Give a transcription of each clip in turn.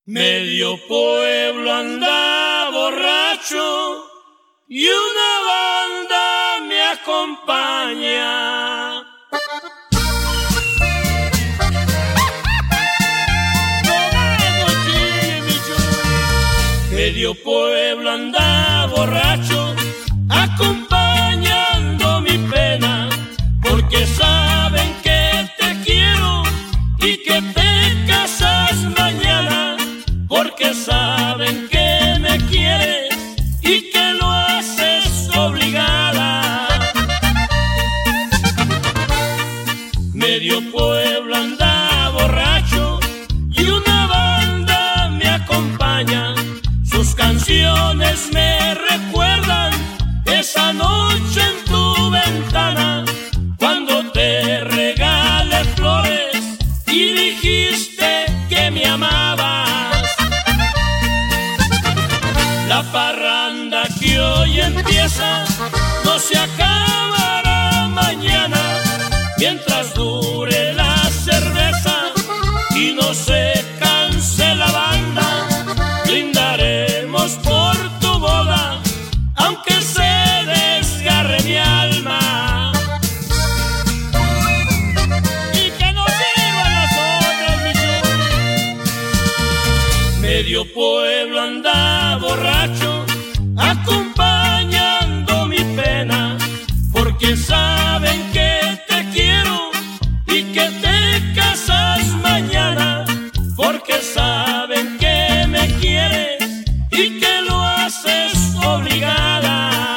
Medio pueblo anda borracho y una banda me acompaña. Medio pueblo anda borracho, acompañando mi pena, porque saben que te quiero y que te casas mañana, porque saben que me quieres y que lo haces obligada. Medio pueblo anda borracho y una banda me acompaña. Sus canciones me recuerdan esa noche en tu ventana, cuando te regalé flores y dijiste que me amabas. La parranda que hoy empieza no se acabará mañana, mientras dure la cerveza y no se canse la banda. Brindaremos por tu boda, aunque se desgarre mi alma. Y que no sirvan las otras, mi chulo. Medio pueblo anda borracho, acompañando mi pena, porque saben que te quiero y que te casas mañana, porque saben que me quieres y que lo haces obligada.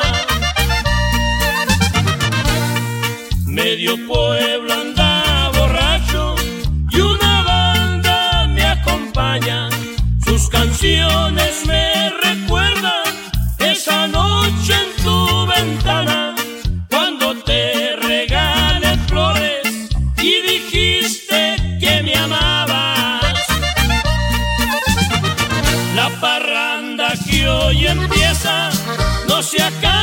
Medio pueblo anda borracho y una banda me acompaña. Sus canciones me recuerdan esa noche en tu ventana, cuando te regalé flores y dijiste que me amabas. La parranda que hoy empieza no se acaba